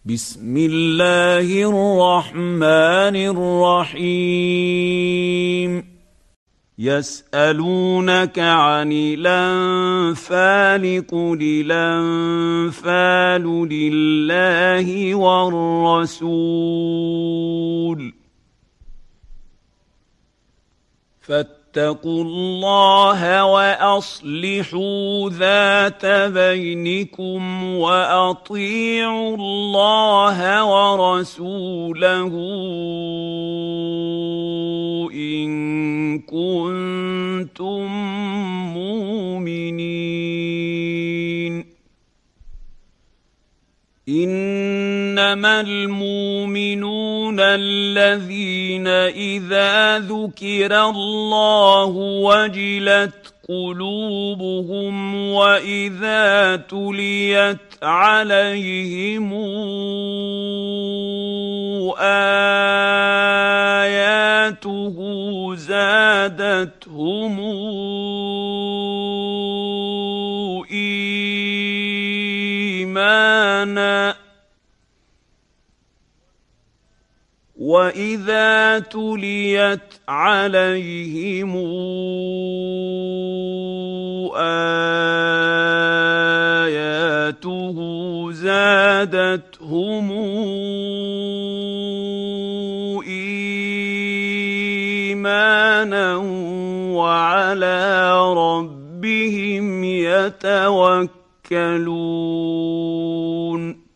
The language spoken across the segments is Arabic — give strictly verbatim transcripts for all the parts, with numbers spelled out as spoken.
بسم الله الرحمن الرحيم. يسألونك عن الأنفال قل الأنفال لله والرسول فاتقوا الله وأصلحوا ذات بينكم وأطيعوا الله ورسوله إن كنتم مؤمنين. إنما المؤمنون الذين إذا ذكر الله وجلت قلوبهم وإذا تليت عليهم آياته زادتهم إيمانا وإذا تليت عليهم آياته زادتهم إيمانا وعلى ربهم يتوكلون.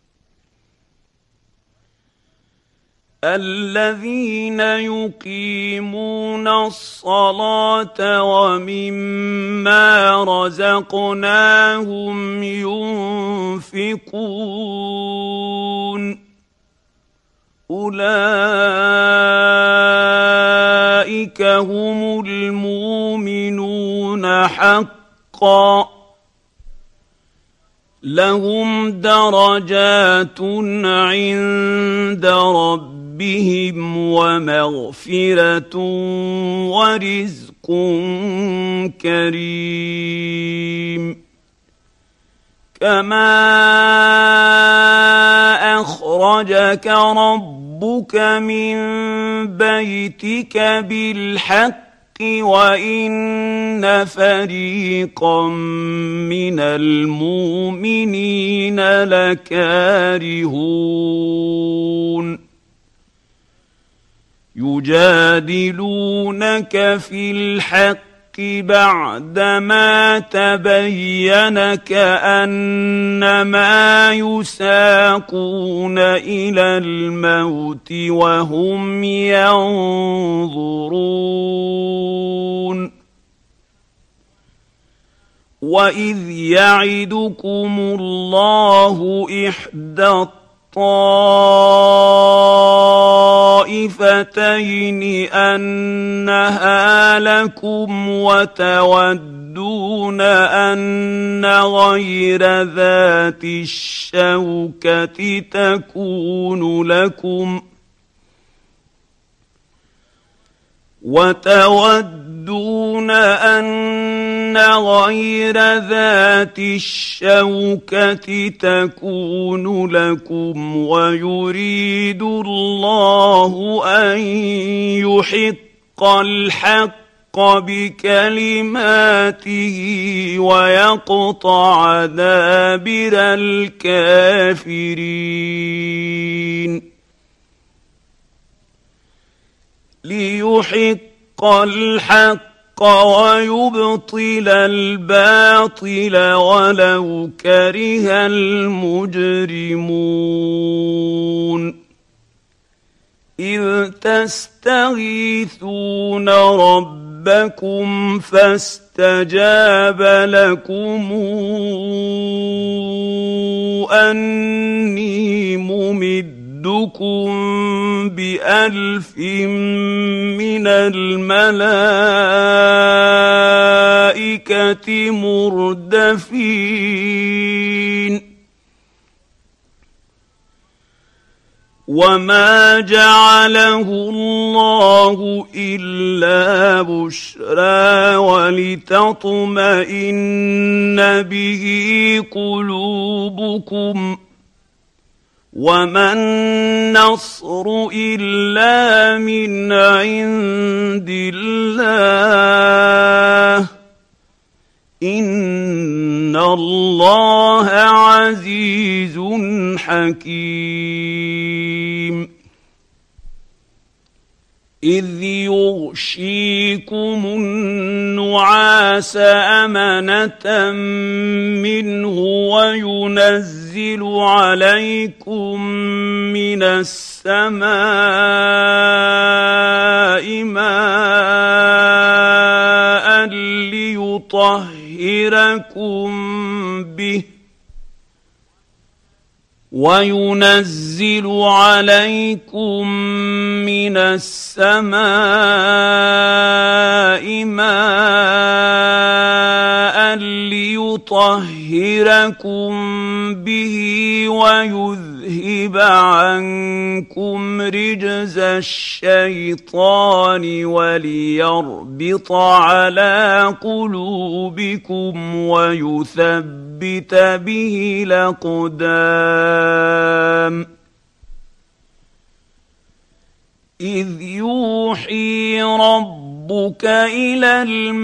الذين يقيمون الصلاة ومما رزقناهم ينفقون أولئك هم المؤمنون حقا لهم درجات عند ربهم بهم ومغفرة ورزق كريم. كما أخرجك ربك من بيتك بالحق وإن فريقا من المؤمنين لكارهون يجادلونك في الحق بعدما تبين كأنما يساقون إلى الموت وهم ينظرون. وإذ يعدكم الله إحدى الطائفتين أنها لكم وتودون أن غير ذات الشوكة تكون لكم وتودون أن غير ذات الشوكة تكون لكم ويريد الله أن يحق الحق بكلماته ويقطع دابر الكافرين. ليحق الحق ويبطل الباطل ولو كره المجرمون. إذ تستغيثون ربكم فاستجاب لكم أني ممد بألف من الملائكة مردفين. وما جعله الله إلا بشرى ولتطمئن به قلوبكم وما النصر إلا من عند الله إن الله عزيز حكيم إذ يغشيكم النعاس أمنة منه وينزل عليكم من السماء ماء ليطهركم به وينزل عليكم من السماء ماء ليطهركم به ويذهب عنكم رجز الشيطان وليربط على قلوبكم ويثبت به الأقدام إذ يوحي ربك إلى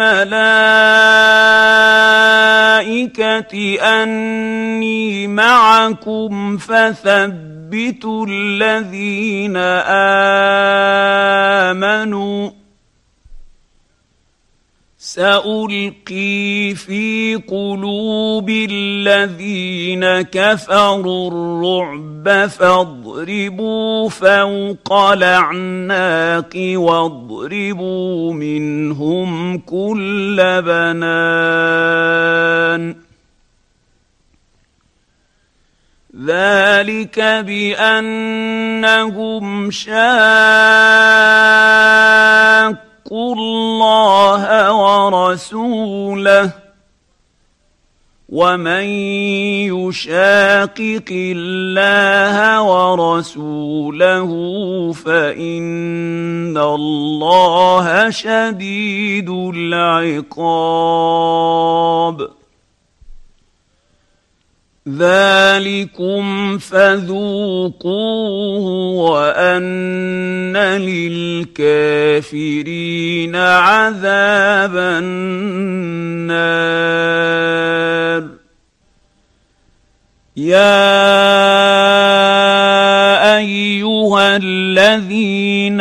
الملائكة أني معكم فثبتوا الذين آمنوا سألقي في قلوب الذين كفروا الرعب فاضربوا فوق الأعناق واضربوا منهم كل بنان ذلك بأنهم شاقوا الله ورسوله ومن يشاقق الله ورسوله فإن الله شديد العقاب ذلكم فذوقوه وأن للكافرين عذاب النار يا أيها الذين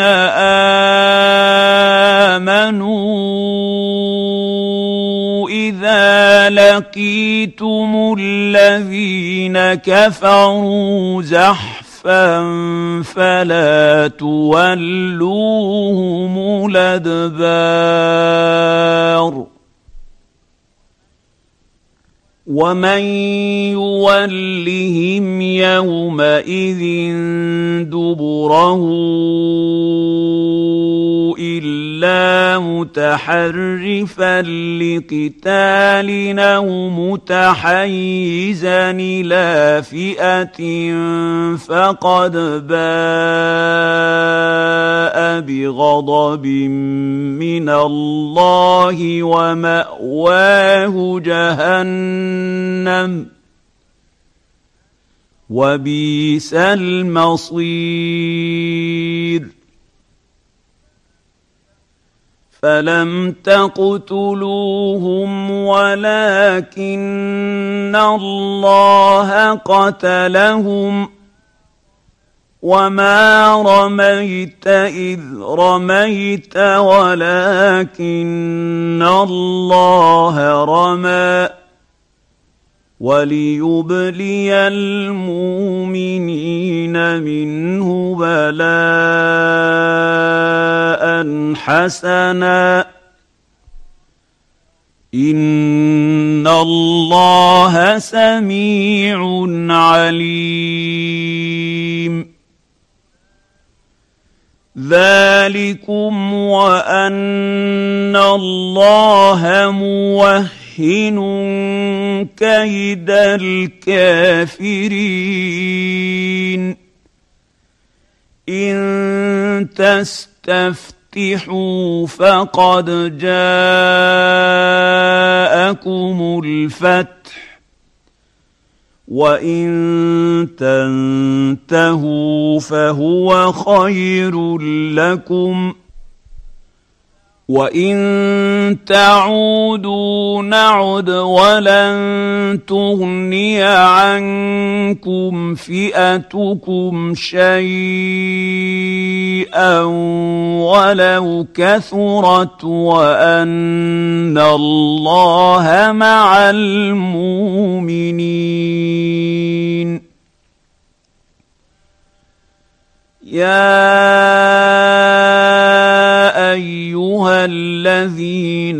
آمنوا إذا لقيتم الذين كفروا زحفا فلا تولوهم الأدبار ومن يولهم يومئذ دبره إلا متحرفا لقتال أو متحيزا إلى فئة فقد باء بغضب من الله ومأواه جهنم وبئس المصير فلم تقتلوهم ولكن الله قتلهم وما رميت إذ رميت ولكن الله رمى وليبلي المؤمنين منه بلاء حسنا إن الله سميع عليم ذلكم وأن الله موهن كيد الكافرين إن تستفتحوا فقد جاءكم الفتح وان تنتهوا فهو خير لكم وان تعودوا نعد ولن تغني عنكم فئتكم شيئا ولو كثرت وان الله مع المؤمنين. يا ايها الذين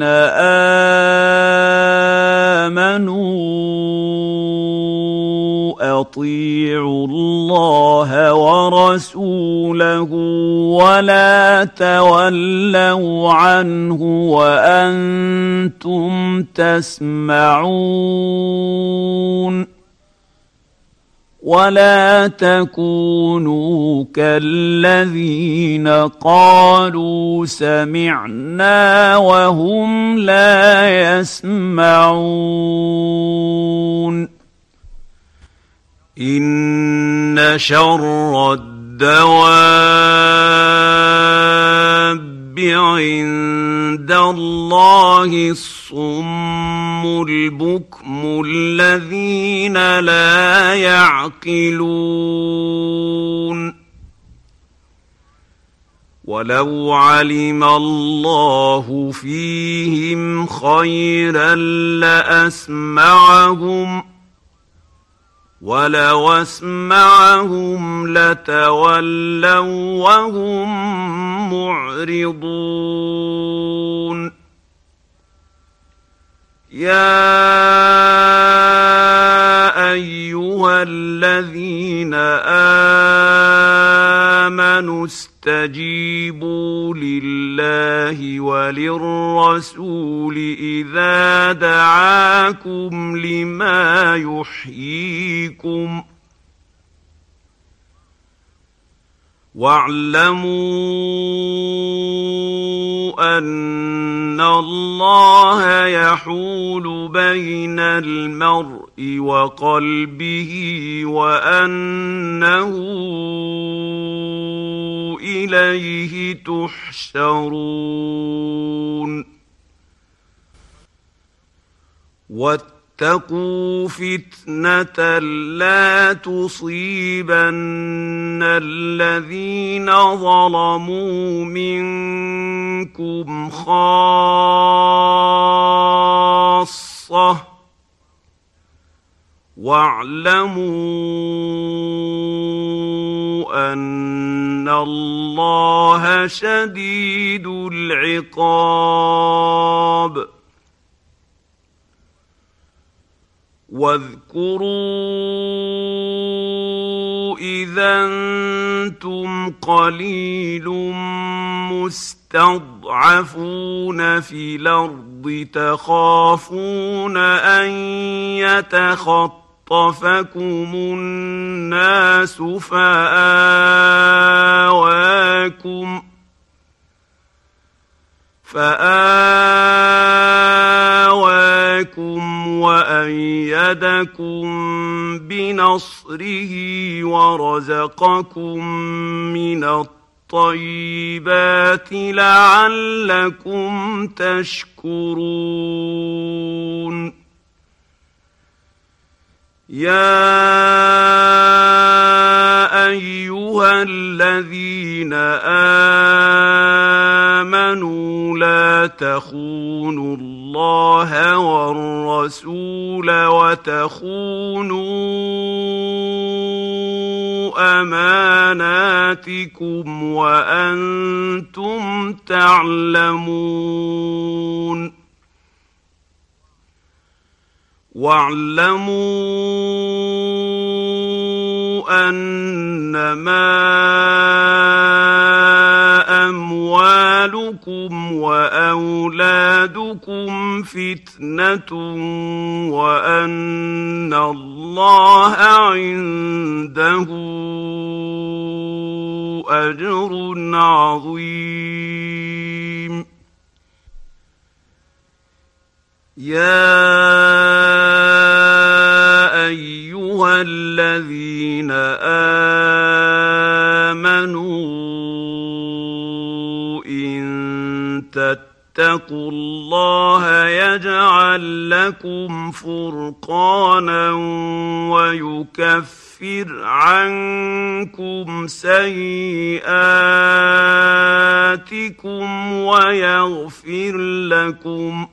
امنوا اطيعوا الله ورسوله ولا تولوا عنه وانتم تسمعون ولا تكونوا كالذين قالوا سمعنا وهم لا يسمعون. إن شر الدواب عند الله الصم البكم الذين لا يعقلون. ولو علم الله فيهم خيرا لأسمعهم ولو اسمعهم لتولوا وهم معرضون. يا ايها الذين امنوا استجيبوا لله وللرسول اذا دعاكم لما يحييكم واعلموا ان الله يحول بين المرء وقلبه وانه اليه تحشرون. واتقوا فتنة لا تصيبن الذين ظلموا منكم خاصة واعلموا أن الله شديد العقاب. واذكروا إذا أنتم قليل مستضعفون في الأرض تخافون أن يتخطفكم الناس فآواكم فآواكم وأيدكم بنصره ورزقكم من الطيبات لعلكم تشكرون. يا أيها الذين آمنوا لا تخونوا الله والرسول وتخونوا أماناتكم وأنتم تعلمون. واعلموا أنما أموالكم وأولادكم فتنة وأن الله عنده أجر عظيم. يا أيها ايها الذين امنوا ان تتقوا الله يجعل لكم فرقانا ويكفر عنكم سيئاتكم ويغفر لكم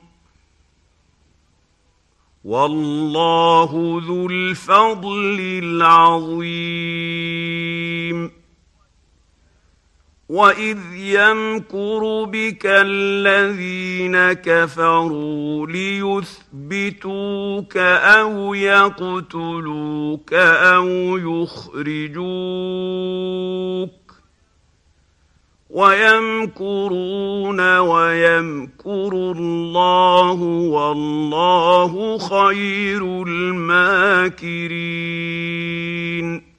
والله ذو الفضل العظيم. وإذ يمكر بك الذين كفروا ليثبتوك أو يقتلوك أو يخرجوك ويمكرون ويمكر الله والله خير الماكرين.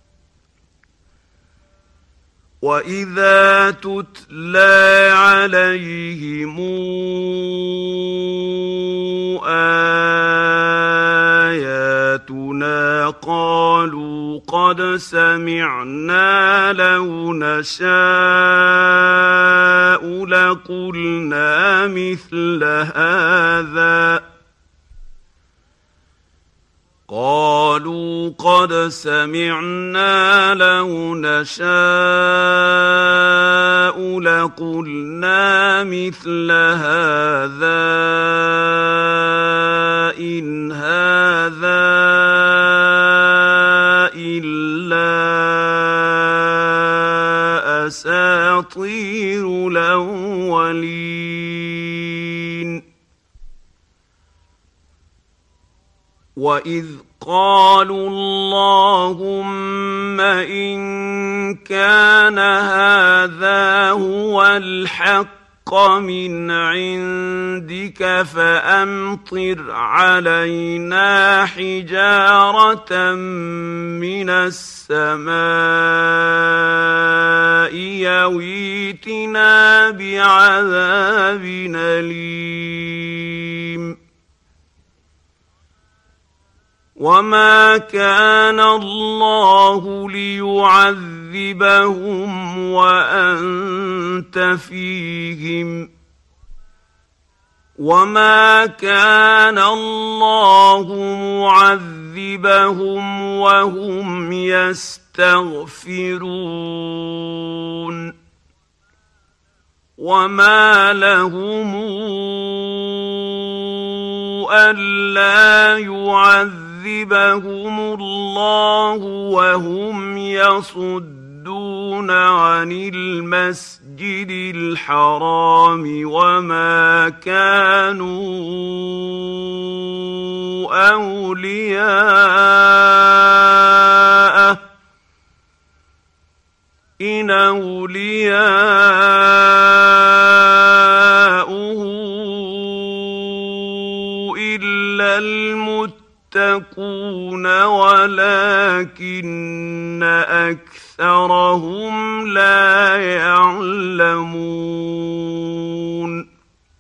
وإذا تتلى عليهم آياتنا قالوا قد سمعنا لو نشاء لقلنا مثل هذا قالوا قد سمعنا لو نشاء لقلنا مثل هذا إن هذا إلا أساطير الأولين. وإذ قالوا اللهم إن كان هذا هو الحق من عندك فأمطر علينا حجارة من السماء يويتنا بعذاب أليم. وما كان الله ليعذبهم وأنت فيهم وما كان الله معذبهم وهم يستغفرون. وما لهم ألا يعذبهم يعذبهم الله وهم يصدون عن المسجد الحرام وما كانوا أولياءه إن أولياؤه إلا المتقون يتقون ولكن أكثرهم لا يعلمون.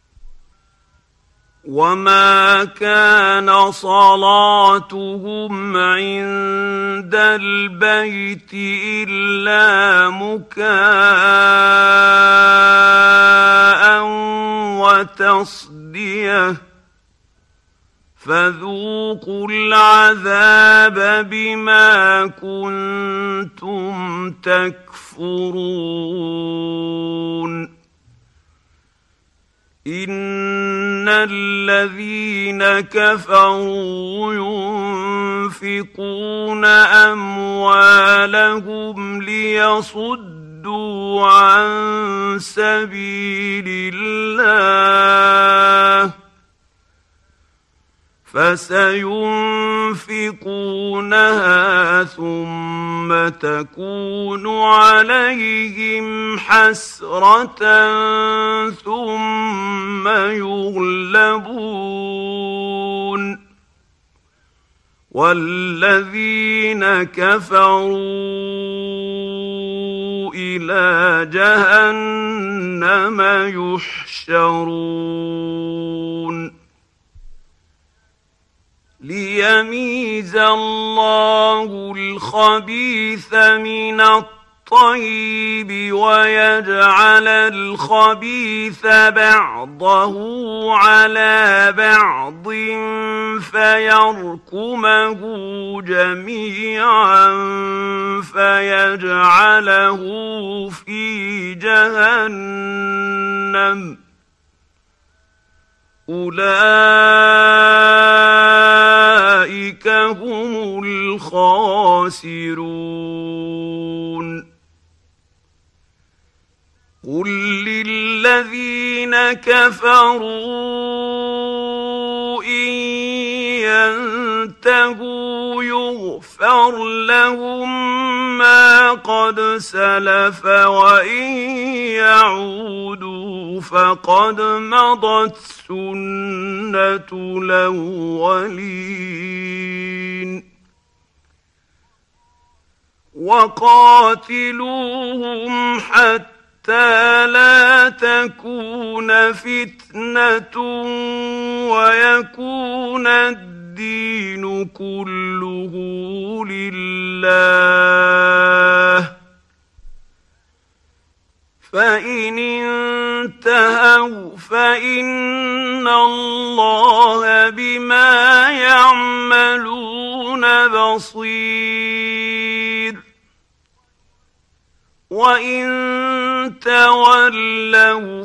وما كان صلاتهم عند البيت إلا مكاء وتصديه فذوقوا العذاب بما كنتم تكفرون. إن الذين كفروا ينفقون أموالهم ليصدوا عن سبيل الله فسينفقونها ثم تكون عليهم حسرة ثم يغلبون والذين كفروا إلى جهنم يحشرون. ليميز الله الخبيث من الطيب ويجعل الخبيث بعضه على بعض فيركمه جميعا فيجعله في جهنم أولئك هم الخاسرون قل للذين كفروا إن ينتهوا يغفر لهم ما قد سلف وإن يعودوا فقد مضت سنة الأولين وقاتلوهم حتى لا تكون فتنة ويكون الدين كله لله فإن انتهوا فإن الله بما يعملون بصير وإن تولوا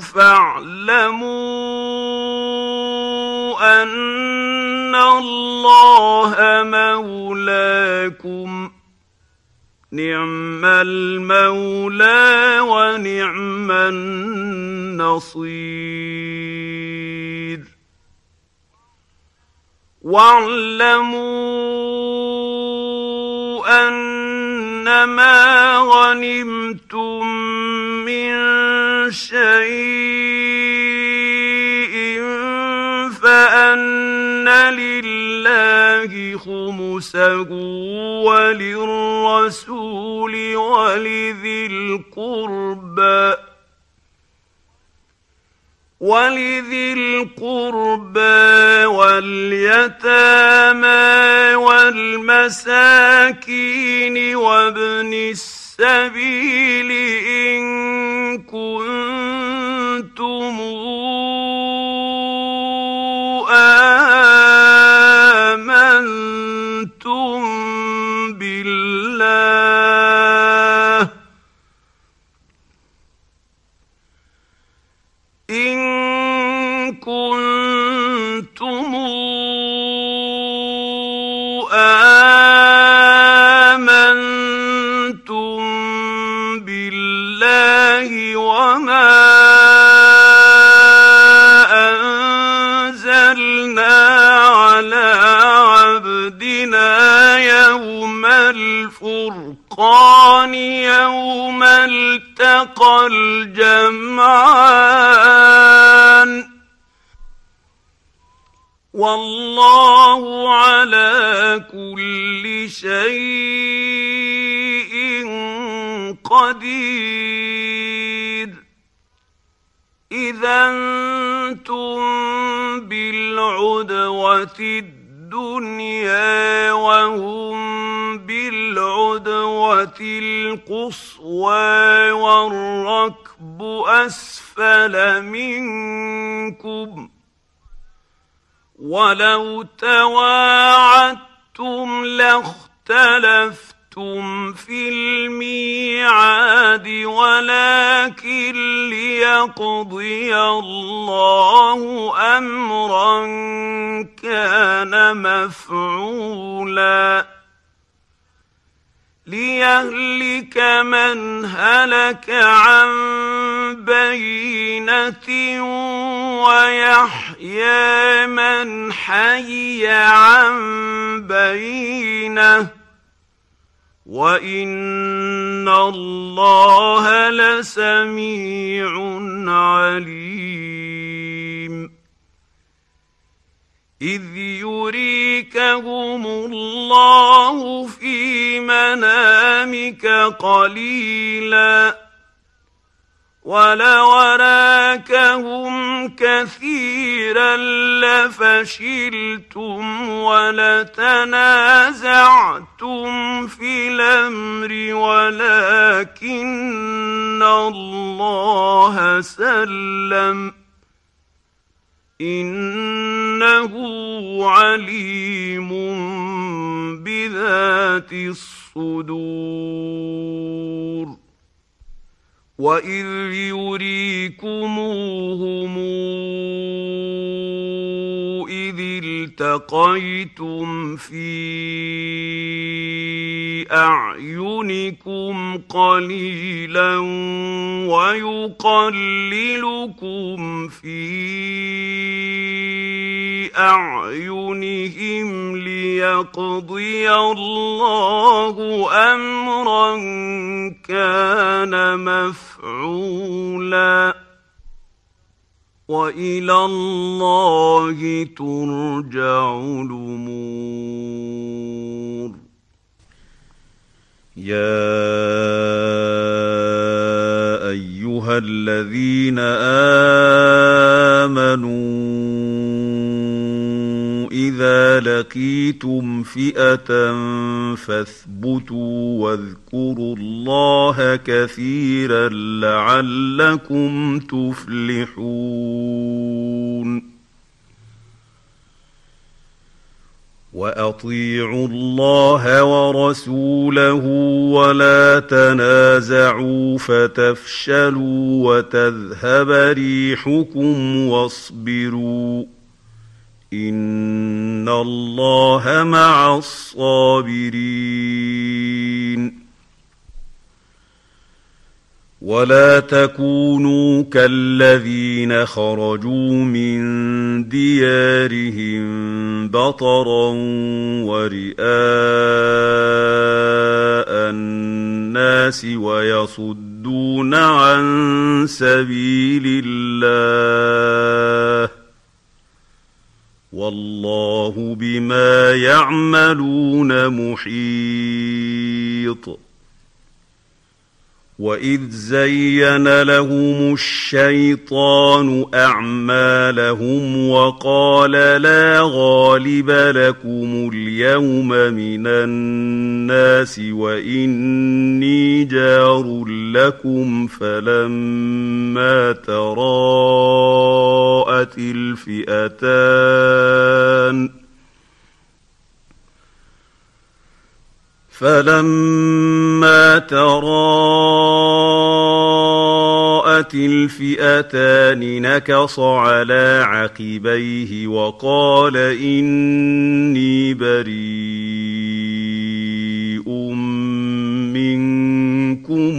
فاعلموا أن الله مولاكم نعم المولى ونعم النصير واعلموا أنما غنمتم من شيء فأن لله خمسه وللرسول ولذي القربى ولذي القربى واليتامى والمساكين وابن السبيل إن كنتم آمنتم بالله إن كنتم آمنتم بالله وما أنزلنا على عبدنا يوم الفرقان يوم التقى الجمعان والله على كل شيء قدير إذا أنتم بالعدوة الدنيا وهم بالعدوة القصوى والركب أسفل منكم ولو تواعدتم لاختلفتم في الميعاد ولكن ليقضي الله أمرا كان مفعولا ليهلك من هلك عن بينة ويحيى من حي عن بينة وإن الله لسميع عليم إذ يريكهم الله في منامك قليلا ولو أراكهم كثيرا لفشلتم ولتنازعتم في الأمر ولكن الله سلم إنه عليم بذات الصدور. وإذ يريكموهم إذ التقيتم في أعينكم قليلا ويقللكم في أعينهم ليقضي الله أمرا كان مفعولا وإلى الله ترجع الأمور. يا أيها الذين آمنوا إذا لقيتم فئة فاثبتوا واذكروا الله كثيرا لعلكم تفلحون. وأطيعوا الله ورسوله ولا تنازعوا فتفشلوا وتذهب ريحكم واصبروا إن الله مع الصابرين. ولا تكونوا كالذين خرجوا من ديارهم بطرا ورئاء الناس ويصدون عن سبيل الله والله بما يعملون محيط. وإذ زين لهم الشيطان أعمالهم وقال لا غالب لكم اليوم من الناس وإني جار لكم فلما تراءت الفئتان فلما تراءت الفئتان نكص على عقبيه وقال إني بريء منكم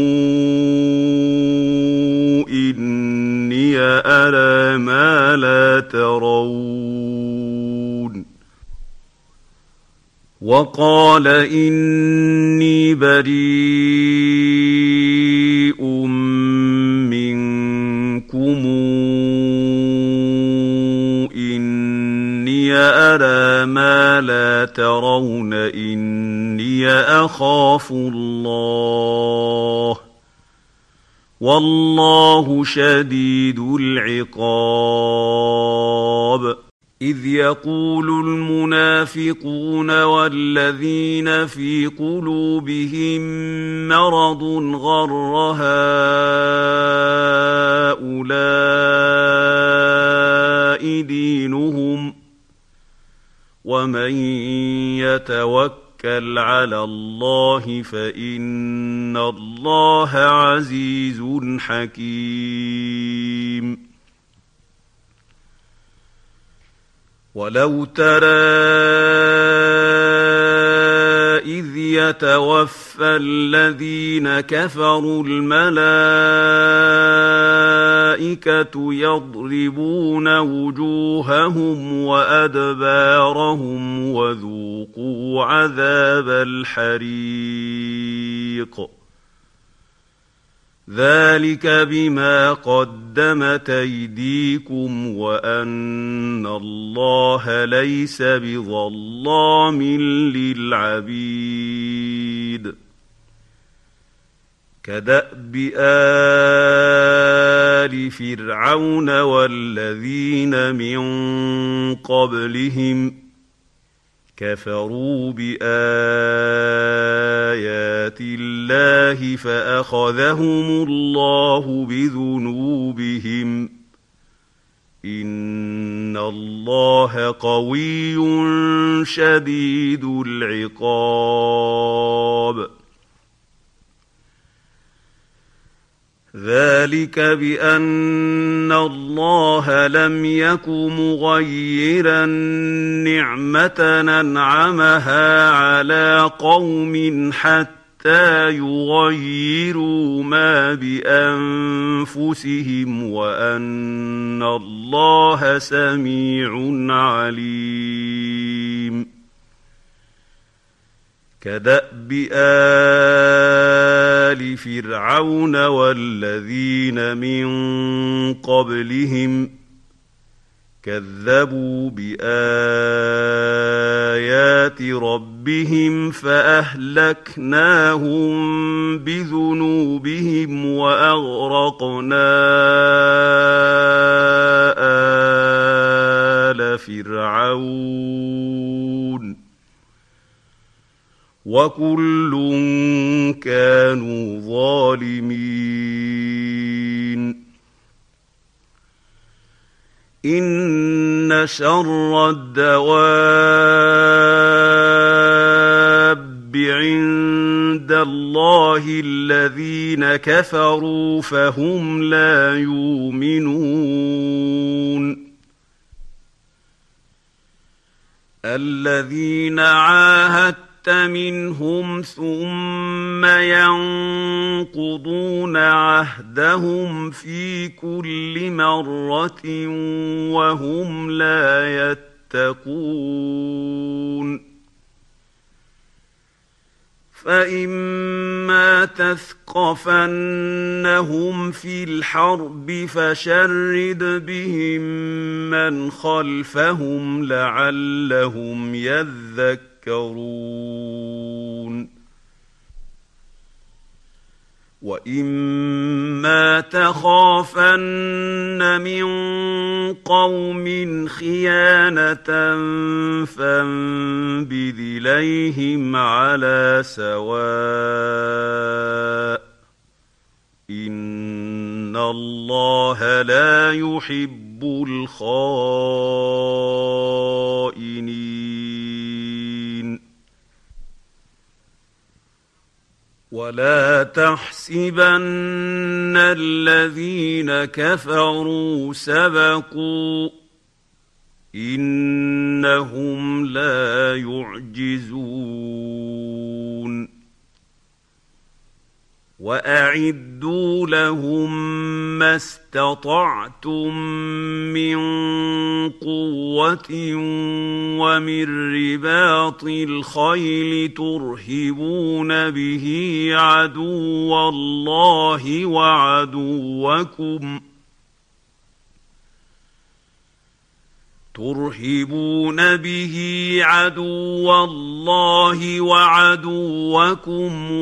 إني أرى ما لا ترون وقال إني بريء منكم إني أرى ما لا ترون إني أخاف الله والله شديد العقاب. إذ يقول المنافقون والذين في قلوبهم مرض غر هؤلاء دينهم ومن يتوكل على الله فإن الله عزيز حكيم. ولو ترى إذ يتوفى الذين كفروا الملائكة يضربون وجوههم وأدبارهم وذوقوا عذاب الحريق ذلك بما قدمت أيديكم وأن الله ليس بظلام للعبيد. كدأب آلِ فِرْعَوْنَ وَالَّذِينَ مِن قَبْلِهِمْ كَفَرُوا بِآيَاتِ اللَّهِ فَأَخَذَهُمُ اللَّهُ بِذُنُوبِهِمْ ۗ إِنَّ اللَّهَ قَوِيٌّ شَدِيدُ الْعِقَابِ. ذَلِكَ بِأَنَّ اللَّهَ لَمْ يَكُ مُغَيِّرًا نِّعْمَةً أَنْعَمَهَا عَلَىٰ قَوْمٍ حَتَّىٰ يُغَيِّرُوا مَا بِأَنفُسِهِمْ وَأَنَّ اللَّهَ سَمِيعٌ عَلِيمٌ. كَدَأْبِ آلِ فِرْعَوْنَ وَالَّذِينَ مِن قَبْلِهِمْ كَذَّبُوا بِآيَاتِ رَبِّهِمْ فَأَهْلَكْنَاهُم بِذُنُوبِهِمْ وَأَغْرَقْنَا آلَ فِرْعَوْنَ وَكُلٌّ كَانُوا ظَالِمِينَ. إِنَّ شَرَّ الدَّوَابِّ عِندَ اللَّهِ الَّذِينَ كَفَرُوا فَهُمْ لَا يُؤْمِنُونَ. الَّذِينَ عَاهَدتَّ منهم ثم ينقضون عهدهم في كل مرة وهم لا يتقون. فإما تثقفنهم في الحرب فشرد بهم من خلفهم لعلهم يذكرون. وَإِمَّا تَخَافَنَّ مِن قَوْمٍ خِيَانَةً فَانبِذْ إِلَيْهِمْ عَلَىٰ سَوَاءٍ ۚ إِنَّ اللَّهَ لَا يُحِبُّ الْخَائِنِينَ. وَلَا تَحْسَبَنَّ الَّذِينَ كَفَرُوا سَبَقُوا ۚ إِنَّهُمْ لَا يُعْجِزُونَ. وَأَعِدُّوا لَهُم مَّا اسْتَطَعْتُم مِّن قُوَّةٍ وَمِن رِّبَاطِ الْخَيْلِ تُرْهِبُونَ بِهِ عَدُوَّ اللَّهِ وَعَدُوَّكُمْ تُرْهِبُونَ بِهِ عَدُوَّ اللَّهِ وَعَدُوَّكُمْ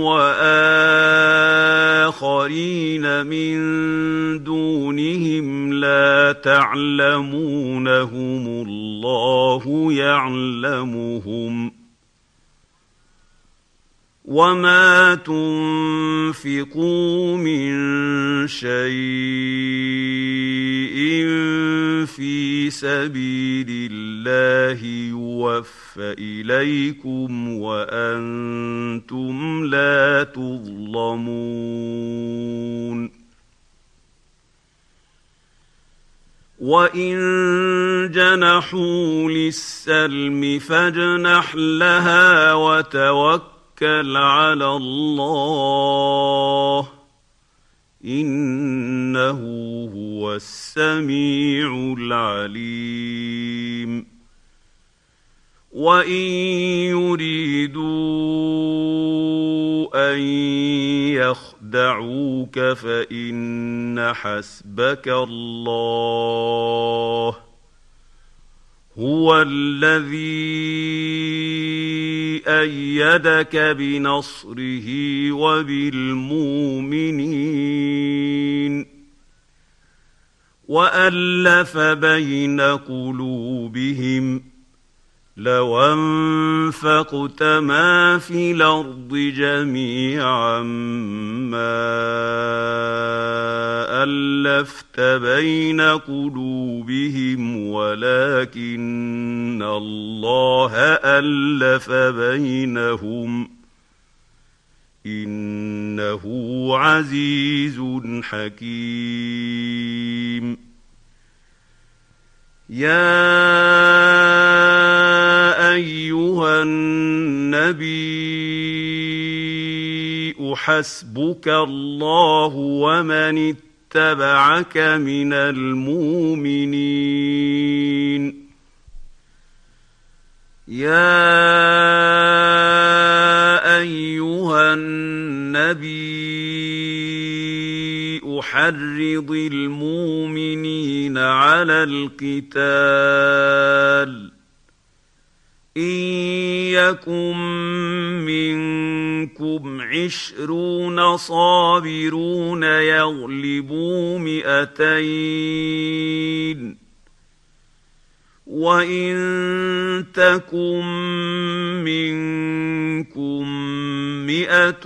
وَآخَرِينَ مِن دُونِهِمْ لَا تَعْلَمُونَهُمُ اللَّهُ يَعْلَمُهُمْ ۚ وَمَا تُنفِقُوا مِن شَيْءٍ فِي سَبِيلِ اللَّهِ يُوَفَّ إِلَيْكُمْ وَأَنتُمْ لَا تُظْلَمُونَ. وَإِن جَنَحُوا لِلسَّلْمِ فَاجْنَحْ لَهَا وَتَوَكَّلْ عَلَى اللَّهِ ۚ إِنَّهُ هُوَ السَّمِيعُ الْعَلِيمُ. وَإِن يُرِيدُوا أَن يَخْدَعُوكَ فَإِنَّ حَسْبَكَ اللَّهُ ۚ هُوَ الَّذِي أَيَّدَكَ بِنَصْرِهِ وَبِالْمُؤْمِنِينَ. وألف بين قلوبهم لو أنفقت ما في الأرض جميعا ما ألفت بين قلوبهم ولكن الله ألف بينهم إنه عزيز حكيم. يا أيها النبي حسبك الله ومن اتبعك من المؤمنين. يا أيها النبي حرض المؤمنين على القتال إن يكن منكم عشرون صابرون يغلبوا مئتين وإن تكن منكم مئة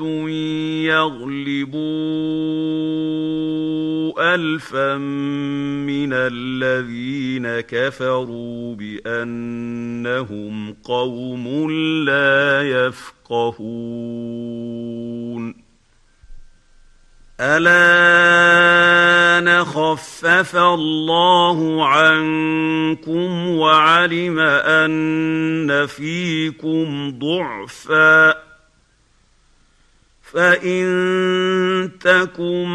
يغلبوا ألفا من الذين كفروا بأنهم قوم لا يفقهون. الآن خفف الله عنكم وعلم أن فيكم ضعفا فإن تكن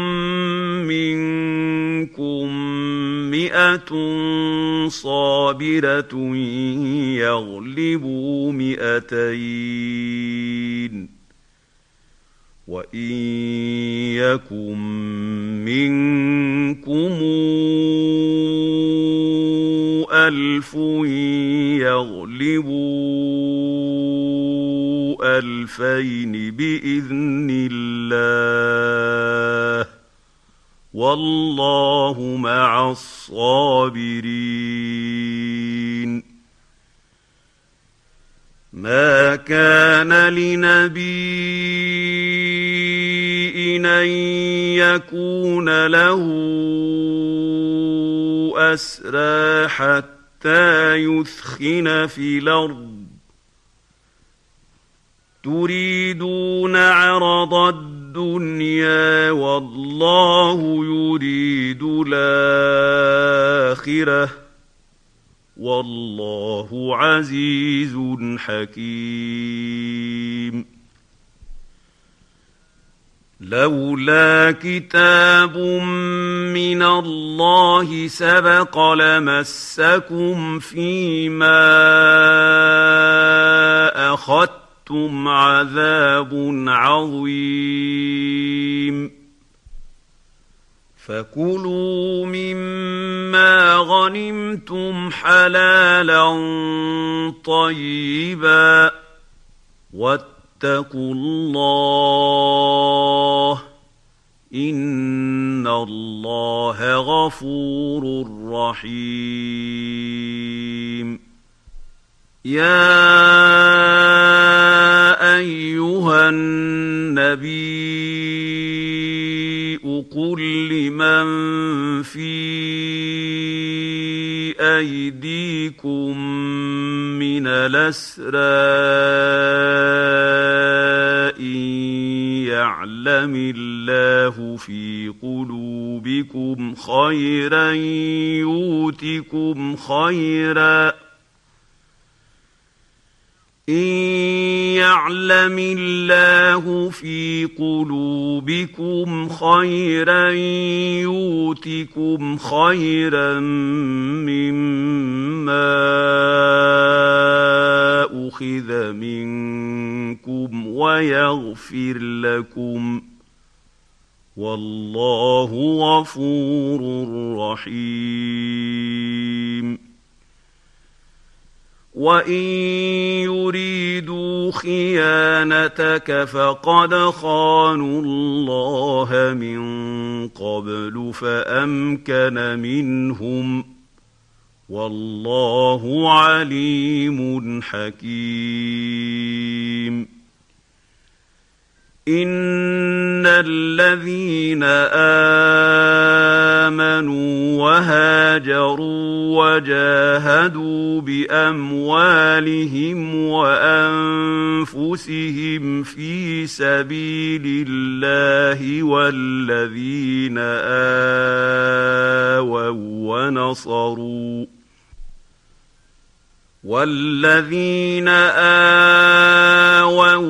منكم مئة صابرة يغلبوا مئتين وإن يكن منكم ألف يغلبوا ألفين بإذن الله والله مع الصابرين. ما كان لنبي أن يكون له أسرى حتى يثخن في الأرض تريدون عرض الدنيا والله يريد الآخرة والله عزيز حكيم. لولا كتاب من الله سبق لمسكم فيما أخذتم عذاب عظيم فكلوا مما غنمتم حلالا طيبا واتقوا الله إن الله غفور رحيم. يا أيها النبي قل لمن في أيديكم من الأسرى إن يعلم الله في قلوبكم خيرا يؤتكم خيرا إن يعلم الله في قلوبكم خيرا يؤتكم خيرا مما أخذ منكم ويغفر لكم والله غفور رحيم. وإن يريدوا خيانتك فقد خانوا الله من قبل فأمكن منهم والله عليم حكيم إن الذين آمنوا وهاجروا وجاهدوا بأموالهم وأنفسهم في سبيل الله والذين آووا ونصروا والذين آووا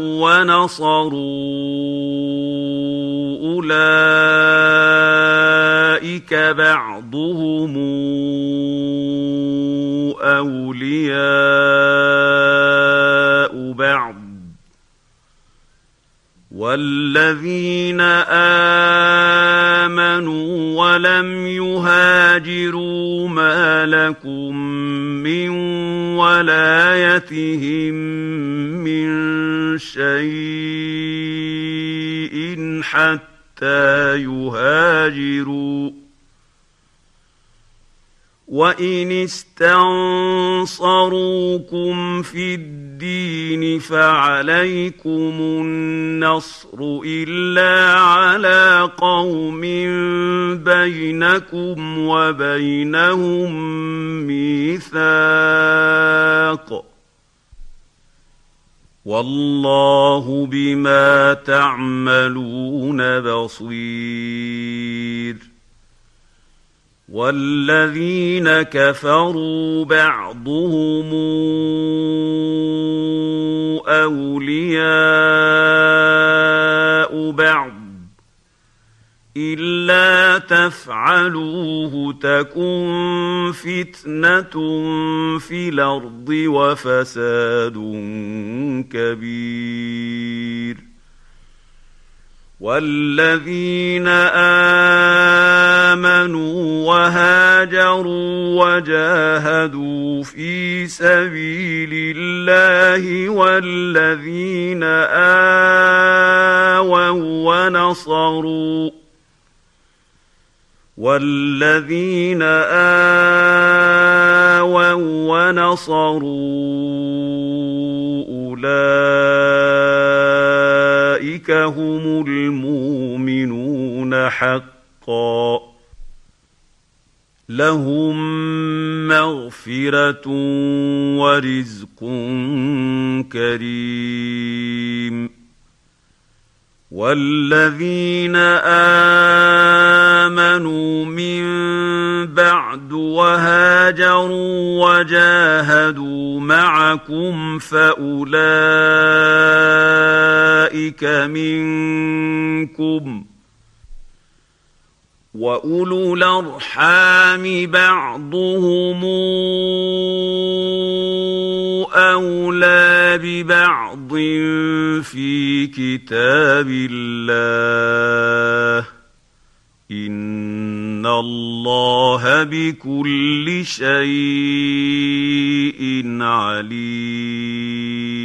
ونصروا أولئك بعضهم أولياء بعض والذين آمنوا ولم يهاجروا ما لكم من ولايتهم من شيء حتى يهاجروا وإن استنصروكم في الدين فعليكم النصر إلا على قوم بينكم وبينهم ميثاق والله بما تعملون بصير والذين كفروا بعضهم أولياء بعض إلا تفعلوه تكن فتنة في الأرض وفساد كبير والذين آمنوا وهاجروا وجاهدوا في سبيل الله والذين آووا ونصروا والذين آووا ونصروا أولئك هم المؤمنون حقا لهم مغفرة ورزق كريم والذين آمنوا من بعد وهاجروا وجاهدوا معكم فأولئك منكم وأولو الأرحام بعضهم أولى ببعض في كتاب الله إن الله بكل شيء عليم